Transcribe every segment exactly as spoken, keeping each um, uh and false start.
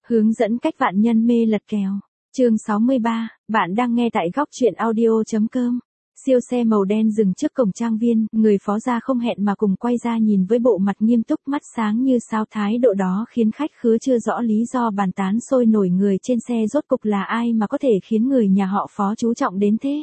Hướng dẫn cách vạn nhân mê lật kèo. Chương sáu mươi ba, bạn đang nghe tại góc truyện audio.com. Siêu xe màu đen dừng trước cổng trang viên, người phó gia không hẹn mà cùng quay ra nhìn với bộ mặt nghiêm túc, mắt sáng như sao, thái độ đó khiến khách khứa chưa rõ lý do bàn tán sôi nổi. Người trên xe rốt cục là ai mà có thể khiến người nhà họ Phó chú trọng đến thế?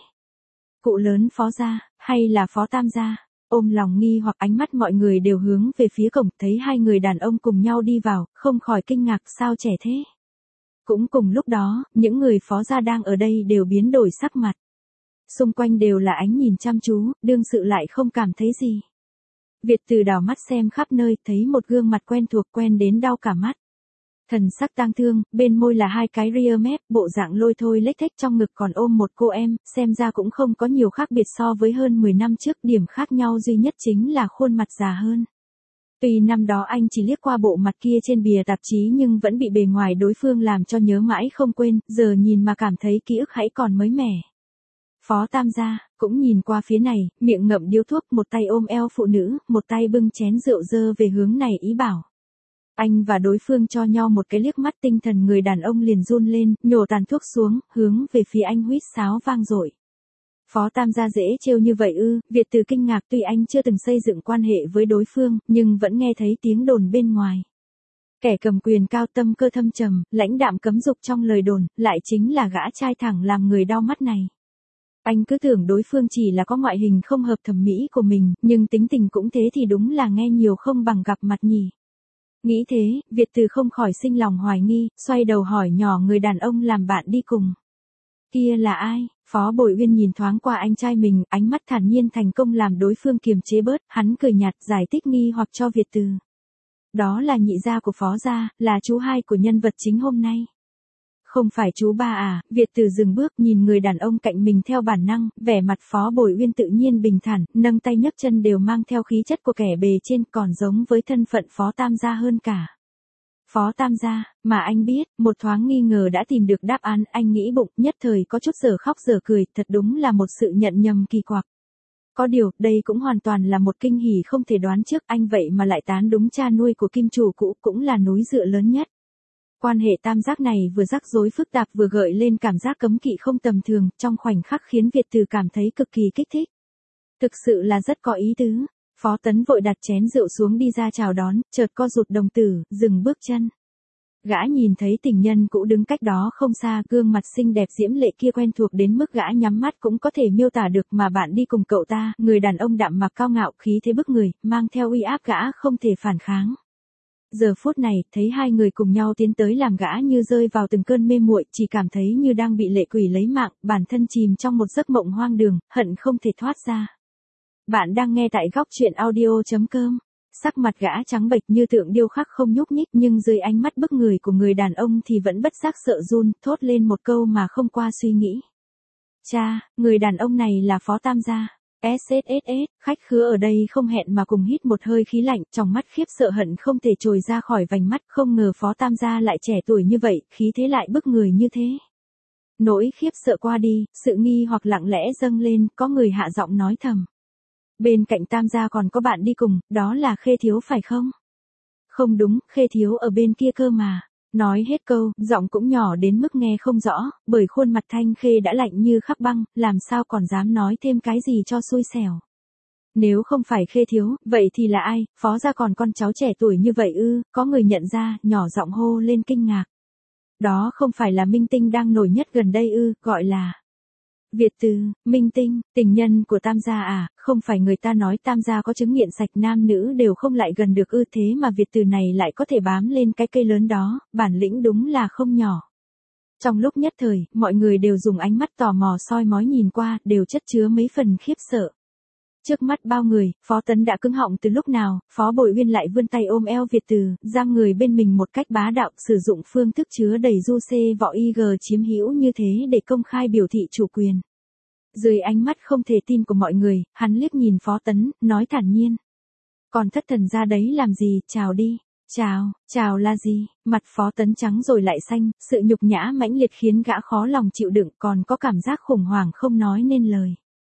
Cụ lớn Phó gia, hay là Phó Tam gia? Ôm lòng nghi hoặc, ánh mắt mọi người đều hướng về phía cổng, thấy hai người đàn ông cùng nhau đi vào, không khỏi kinh ngạc, sao trẻ thế? Cũng cùng lúc đó, những người Phó gia đang ở đây đều biến đổi sắc mặt. Xung quanh đều là ánh nhìn chăm chú, đương sự lại không cảm thấy gì. Việt Từ đảo mắt xem khắp nơi, thấy một gương mặt quen thuộc, quen đến đau cả mắt. Thần sắc tang thương, bên môi là hai cái ria mép, bộ dạng lôi thôi lếch thếch, trong ngực còn ôm một cô em, xem ra cũng không có nhiều khác biệt so với hơn mười năm trước, điểm khác nhau duy nhất chính là khuôn mặt già hơn. Tuy năm đó anh chỉ liếc qua bộ mặt kia trên bìa tạp chí nhưng vẫn bị bề ngoài đối phương làm cho nhớ mãi không quên, giờ nhìn mà cảm thấy ký ức hãy còn mới mẻ. Phó Tam gia cũng nhìn qua phía này, miệng ngậm điếu thuốc, một tay ôm eo phụ nữ, một tay bưng chén rượu dơ về hướng này, ý bảo. Anh và đối phương cho nhau một cái liếc mắt, tinh thần người đàn ông liền run lên, nhổ tàn thuốc xuống, hướng về phía anh huýt sáo vang dội. Phó Tam gia dễ trêu như vậy ư? Việt Từ kinh ngạc, tuy anh chưa từng xây dựng quan hệ với đối phương, nhưng vẫn nghe thấy tiếng đồn bên ngoài. Kẻ cầm quyền cao, tâm cơ thâm trầm, lãnh đạm cấm dục trong lời đồn, lại chính là gã trai thẳng làm người đau mắt này. Anh cứ tưởng đối phương chỉ là có ngoại hình không hợp thẩm mỹ của mình, nhưng tính tình cũng thế thì đúng là nghe nhiều không bằng gặp mặt nhỉ. Nghĩ thế, Việt Từ không khỏi sinh lòng hoài nghi, xoay đầu hỏi nhỏ người đàn ông làm bạn đi cùng. Kia là ai? Phó Bội Uyên nhìn thoáng qua anh trai mình, ánh mắt thản nhiên thành công làm đối phương kiềm chế bớt, hắn cười nhạt giải thích nghi hoặc cho Việt Từ. Đó là nhị gia của Phó gia, là chú hai của nhân vật chính hôm nay. Không phải chú ba à? Việt Từ dừng bước nhìn người đàn ông cạnh mình theo bản năng, vẻ mặt Phó Bội Uyên tự nhiên bình thản, nâng tay nhấc chân đều mang theo khí chất của kẻ bề trên, còn giống với thân phận Phó Tam gia hơn cả. Phó Tam gia, mà anh biết, một thoáng nghi ngờ đã tìm được đáp án, anh nghĩ bụng, nhất thời có chút dở khóc dở cười, thật đúng là một sự nhận nhầm kỳ quặc. Có điều, đây cũng hoàn toàn là một kinh hỉ không thể đoán trước, anh vậy mà lại tán đúng cha nuôi của kim chủ cũ, cũng là núi dựa lớn nhất. Quan hệ tam giác này vừa rắc rối phức tạp vừa gợi lên cảm giác cấm kỵ không tầm thường, trong khoảnh khắc khiến Việt Từ cảm thấy cực kỳ kích thích. Thực sự là rất có ý tứ. Phó Tấn vội đặt chén rượu xuống đi ra chào đón, chợt co rụt đồng tử, dừng bước chân. Gã nhìn thấy tình nhân cũ đứng cách đó không xa, gương mặt xinh đẹp diễm lệ kia quen thuộc đến mức gã nhắm mắt cũng có thể miêu tả được. Mà bạn đi cùng cậu ta, người đàn ông đạm mạc cao ngạo, khí thế bức người, mang theo uy áp gã không thể phản kháng. Giờ phút này, thấy hai người cùng nhau tiến tới làm gã như rơi vào từng cơn mê muội, chỉ cảm thấy như đang bị lệ quỷ lấy mạng, bản thân chìm trong một giấc mộng hoang đường, hận không thể thoát ra. Bạn đang nghe tại góc truyện audio.com. Sắc mặt gã trắng bệch như tượng điêu khắc không nhúc nhích, nhưng dưới ánh mắt bức người của người đàn ông thì vẫn bất giác sợ run, thốt lên một câu mà không qua suy nghĩ. Cha, người đàn ông này là Phó Tam gia. ét ét ét ét, khách khứa ở đây không hẹn mà cùng hít một hơi khí lạnh, trong mắt khiếp sợ hận không thể trồi ra khỏi vành mắt, không ngờ Phó Tam gia lại trẻ tuổi như vậy, khí thế lại bức người như thế. Nỗi khiếp sợ qua đi, sự nghi hoặc lặng lẽ dâng lên, có người hạ giọng nói thầm. Bên cạnh Tam gia còn có bạn đi cùng, đó là Khê thiếu phải không? Không đúng, Khê thiếu ở bên kia cơ mà. Nói hết câu, giọng cũng nhỏ đến mức nghe không rõ, bởi khuôn mặt Thanh Khê đã lạnh như khắc băng, làm sao còn dám nói thêm cái gì cho xui xẻo. Nếu không phải Khê thiếu, vậy thì là ai? Phó gia còn con cháu trẻ tuổi như vậy ư? Có người nhận ra, nhỏ giọng hô lên kinh ngạc. Đó không phải là minh tinh đang nổi nhất gần đây ư? Gọi là Việt Từ. Minh tinh, tình nhân của Tam gia à? Không phải người ta nói Tam gia có chứng nghiện sạch, nam nữ đều không lại gần được ư? Thế mà Việt Từ này lại có thể bám lên cái cây lớn đó, bản lĩnh đúng là không nhỏ. Trong lúc nhất thời, mọi người đều dùng ánh mắt tò mò soi mói nhìn qua, đều chất chứa mấy phần khiếp sợ. Trước mắt bao người, Phó Tấn đã cứng họng từ lúc nào, Phó Bội Uyên lại vươn tay ôm eo Việt Từ, giam người bên mình một cách bá đạo, sử dụng phương thức chứa đầy du xê võ y gờ chiếm hữu như thế để công khai biểu thị chủ quyền. Dưới ánh mắt không thể tin của mọi người, hắn liếc nhìn Phó Tấn, nói thản nhiên. Còn thất thần ra đấy làm gì, chào đi. Chào, chào là gì? Mặt Phó Tấn trắng rồi lại xanh, sự nhục nhã mãnh liệt khiến gã khó lòng chịu đựng, còn có cảm giác khủng hoảng không nói nên lời.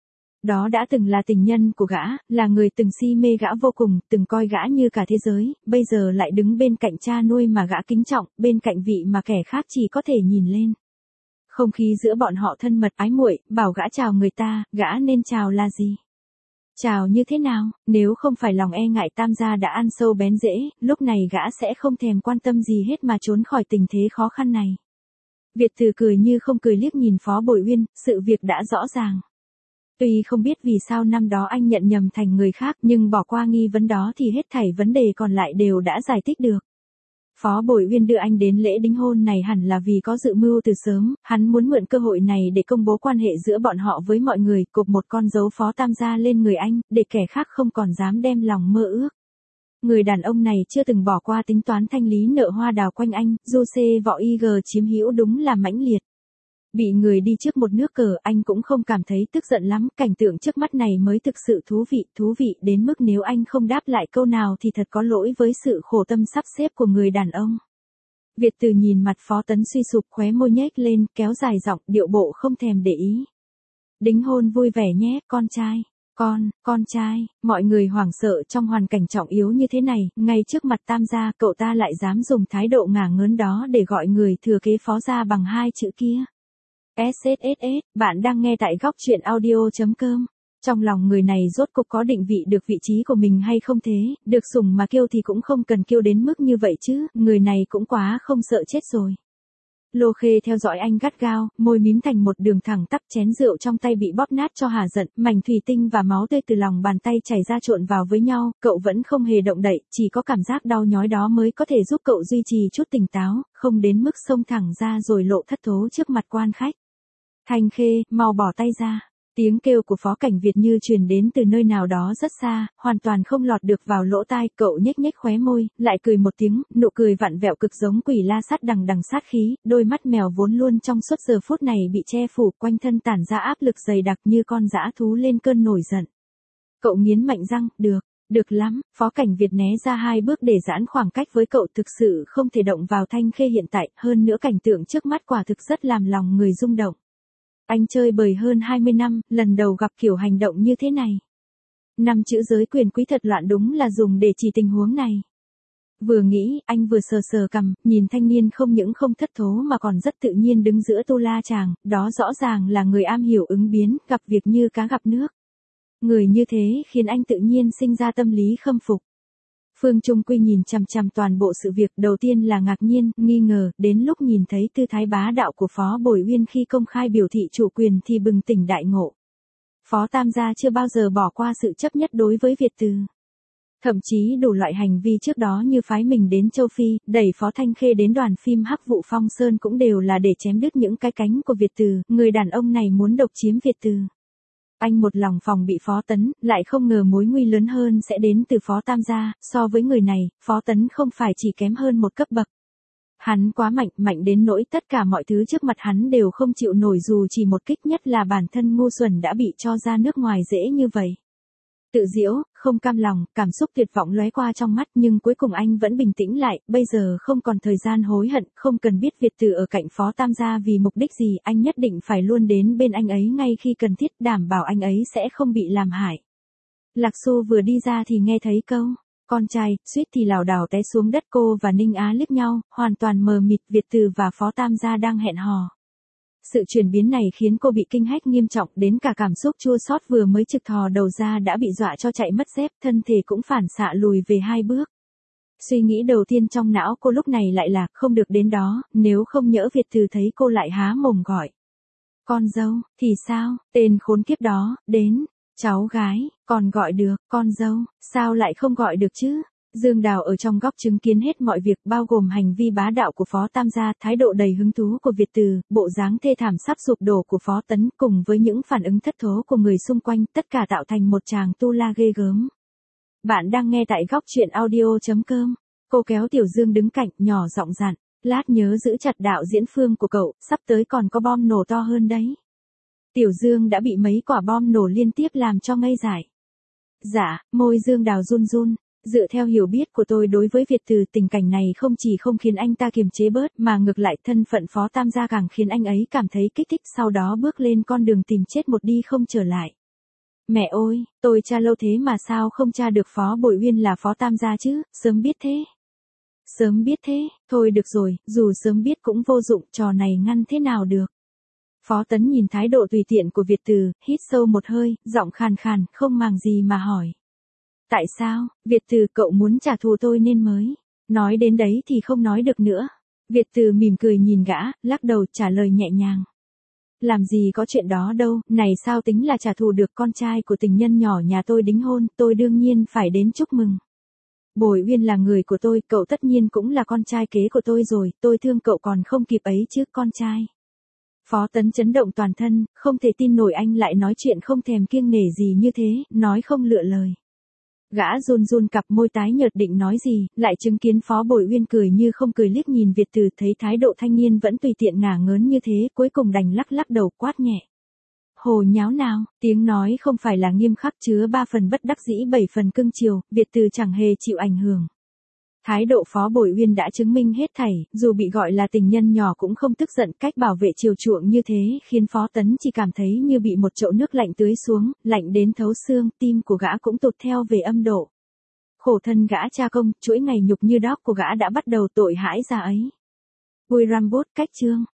Đó đã từng là tình nhân của gã, là người từng si mê gã vô cùng, từng coi gã như cả thế giới, bây giờ lại đứng bên cạnh cha nuôi mà gã kính trọng, bên cạnh vị mà kẻ khác chỉ có thể nhìn lên. Không khí giữa bọn họ thân mật ái muội, bảo gã chào người ta, gã nên chào là gì? Chào như thế nào, nếu không phải lòng e ngại Tam gia đã ăn sâu bén rễ, lúc này gã sẽ không thèm quan tâm gì hết mà trốn khỏi tình thế khó khăn này. Việt Từ cười như không cười liếc nhìn Phó Bội Uyên, sự việc đã rõ ràng. Tuy không biết vì sao năm đó anh nhận nhầm thành người khác, nhưng bỏ qua nghi vấn đó thì hết thảy vấn đề còn lại đều đã giải thích được. Phó Bội Uyên đưa anh đến lễ đính hôn này hẳn là vì có dự mưu từ sớm, hắn muốn mượn cơ hội này để công bố quan hệ giữa bọn họ với mọi người, cột một con dấu Phó Tam gia lên người anh, để kẻ khác không còn dám đem lòng mơ ước. Người đàn ông này chưa từng bỏ qua tính toán thanh lý nợ hoa đào quanh anh, du xê võ y gờ chiếm hữu đúng là mãnh liệt. Bị người đi trước một nước cờ anh cũng không cảm thấy tức giận lắm, cảnh tượng trước mắt này mới thực sự thú vị, thú vị đến mức nếu anh không đáp lại câu nào thì thật có lỗi với sự khổ tâm sắp xếp của người đàn ông. Việt Từ nhìn mặt Phó Tấn suy sụp, khóe môi nhếch lên, kéo dài giọng, điệu bộ không thèm để ý. Đính hôn vui vẻ nhé, con trai. Con, con trai, mọi người hoảng sợ trong hoàn cảnh trọng yếu như thế này, ngay trước mặt Tam gia, cậu ta lại dám dùng thái độ ngả ngớn đó để gọi người thừa kế Phó gia bằng hai chữ kia. ét ét ét ét, bạn đang nghe tại góc truyện audio chấm com. Trong lòng người này rốt cục có định vị được vị trí của mình hay không thế, được sủng mà kêu thì cũng không cần kêu đến mức như vậy chứ, người này cũng quá không sợ chết rồi. Lô Khê theo dõi anh gắt gao, môi mím thành một đường thẳng tắp, chén rượu trong tay bị bóp nát cho hả giận, mảnh thủy tinh và máu tươi từ lòng bàn tay chảy ra trộn vào với nhau, cậu vẫn không hề động đậy, chỉ có cảm giác đau nhói đó mới có thể giúp cậu duy trì chút tỉnh táo, không đến mức xông thẳng ra rồi lộ thất thố trước mặt quan khách. Thanh Khê, mau bỏ tay ra. Tiếng kêu của Phó Cảnh Việt như truyền đến từ nơi nào đó rất xa, hoàn toàn không lọt được vào lỗ tai, cậu nhếch nhếch khóe môi, lại cười một tiếng, nụ cười vặn vẹo cực giống quỷ la sát đằng đằng sát khí, đôi mắt mèo vốn luôn trong suốt giờ phút này bị che phủ, quanh thân tản ra áp lực dày đặc như con dã thú lên cơn nổi giận. Cậu nghiến mạnh răng, được, được lắm, Phó Cảnh Việt né ra hai bước để giãn khoảng cách với cậu, thực sự không thể động vào Thanh Khê hiện tại, hơn nữa cảnh tượng trước mắt quả thực rất làm lòng người rung động. Anh chơi bời hơn hai mươi năm, lần đầu gặp kiểu hành động như thế này. Năm chữ giới quyền quý thật loạn đúng là dùng để chỉ tình huống này. Vừa nghĩ, anh vừa sờ sờ cằm, nhìn thanh niên không những không thất thố mà còn rất tự nhiên đứng giữa tu la chàng, đó rõ ràng là người am hiểu ứng biến, gặp việc như cá gặp nước. Người như thế khiến anh tự nhiên sinh ra tâm lý khâm phục. Phương Trung Quy nhìn chằm chằm toàn bộ sự việc, đầu tiên là ngạc nhiên, nghi ngờ, đến lúc nhìn thấy tư thái bá đạo của Phó Bội Uyên khi công khai biểu thị chủ quyền thì bừng tỉnh đại ngộ. Phó Tam gia chưa bao giờ bỏ qua sự chấp nhất đối với Việt Từ. Thậm chí đủ loại hành vi trước đó như phái mình đến châu Phi, đẩy Phó Thanh Khê đến đoàn phim Hắc Vụ Phong Sơn cũng đều là để chém đứt những cái cánh của Việt Từ, người đàn ông này muốn độc chiếm Việt Từ. Anh một lòng phòng bị Phó Tấn, lại không ngờ mối nguy lớn hơn sẽ đến từ Phó Tam gia, so với người này, Phó Tấn không phải chỉ kém hơn một cấp bậc. Hắn quá mạnh, mạnh đến nỗi tất cả mọi thứ trước mặt hắn đều không chịu nổi dù chỉ một kích, nhất là bản thân ngu xuẩn đã bị cho ra nước ngoài dễ như vậy. Tự diễu, không cam lòng, cảm xúc tuyệt vọng lóe qua trong mắt nhưng cuối cùng anh vẫn bình tĩnh lại, bây giờ không còn thời gian hối hận, không cần biết Việt Từ ở cạnh Phó Tam gia vì mục đích gì, anh nhất định phải luôn đến bên anh ấy ngay khi cần thiết, đảm bảo anh ấy sẽ không bị làm hại. Lạc Xu vừa đi ra thì nghe thấy câu, con trai, suýt thì lảo đảo té xuống đất. Cô và Ninh Á liếc nhau, hoàn toàn mờ mịt, Việt Từ và Phó Tam gia đang hẹn hò. Sự chuyển biến này khiến cô bị kinh hách nghiêm trọng, đến cả cảm xúc chua xót vừa mới trực thò đầu ra đã bị dọa cho chạy mất dép, thân thể cũng phản xạ lùi về hai bước. Suy nghĩ đầu tiên trong não cô lúc này lại là, không được đến đó, nếu không nhỡ Việt Từ thấy cô lại há mồm gọi. Con dâu, thì sao, tên khốn kiếp đó, đến, cháu gái, còn gọi được, con dâu, sao lại không gọi được chứ? Dương Đào ở trong góc chứng kiến hết mọi việc, bao gồm hành vi bá đạo của Phó Tam gia, thái độ đầy hứng thú của Việt Từ, bộ dáng thê thảm sắp sụp đổ của Phó Tấn, cùng với những phản ứng thất thố của người xung quanh, tất cả tạo thành một tràng tu la ghê gớm. Bạn đang nghe tại góc truyện audio chấm com. Cô kéo Tiểu Dương đứng cạnh, nhỏ giọng dặn, lát nhớ giữ chặt đạo diễn Phương của cậu, sắp tới còn có bom nổ to hơn đấy. Tiểu Dương đã bị mấy quả bom nổ liên tiếp làm cho ngây dại. Dạ, môi Dương Đào run run. Dựa theo hiểu biết của tôi đối với Việt Từ, tình cảnh này không chỉ không khiến anh ta kiềm chế bớt mà ngược lại thân phận Phó Tam gia càng khiến anh ấy cảm thấy kích thích, sau đó bước lên con đường tìm chết một đi không trở lại. Mẹ ơi, tôi tra lâu thế mà sao không tra được Phó Bội Uyên là Phó Tam gia chứ, sớm biết thế. Sớm biết thế, thôi được rồi, dù sớm biết cũng vô dụng, trò này ngăn thế nào được. Phó Tấn nhìn thái độ tùy tiện của Việt Từ, hít sâu một hơi, giọng khàn khàn, không màng gì mà hỏi. Tại sao, Việt Từ cậu muốn trả thù tôi nên mới. Nói đến đấy thì không nói được nữa. Việt Từ mỉm cười nhìn gã, lắc đầu trả lời nhẹ nhàng. Làm gì có chuyện đó đâu, này sao tính là trả thù được, con trai của tình nhân nhỏ nhà tôi đính hôn, tôi đương nhiên phải đến chúc mừng. Bội Uyên là người của tôi, cậu tất nhiên cũng là con trai kế của tôi rồi, tôi thương cậu còn không kịp ấy chứ, con trai. Phó Tấn chấn động toàn thân, không thể tin nổi anh lại nói chuyện không thèm kiêng nể gì như thế, nói không lựa lời. Gã run run cặp môi tái nhợt định nói gì, lại chứng kiến Phó Bội Uyên cười như không cười liếc nhìn Việt Từ, thấy thái độ thanh niên vẫn tùy tiện ngả ngớn như thế, cuối cùng đành lắc lắc đầu quát nhẹ. Hồ nháo nào, tiếng nói không phải là nghiêm khắc chứa ba phần bất đắc dĩ bảy phần cưng chiều, Việt Từ chẳng hề chịu ảnh hưởng. Thái độ Phó Bội Uyên đã chứng minh hết thảy, dù bị gọi là tình nhân nhỏ cũng không tức giận, cách bảo vệ chiều chuộng như thế khiến Phó Tấn chỉ cảm thấy như bị một chậu nước lạnh tưới xuống, lạnh đến thấu xương, tim của gã cũng tụt theo về âm độ. Khổ thân gã cha công, chuỗi ngày nhục như đóc của gã đã bắt đầu tội hãi ra ấy. Vui Rambut cách chương.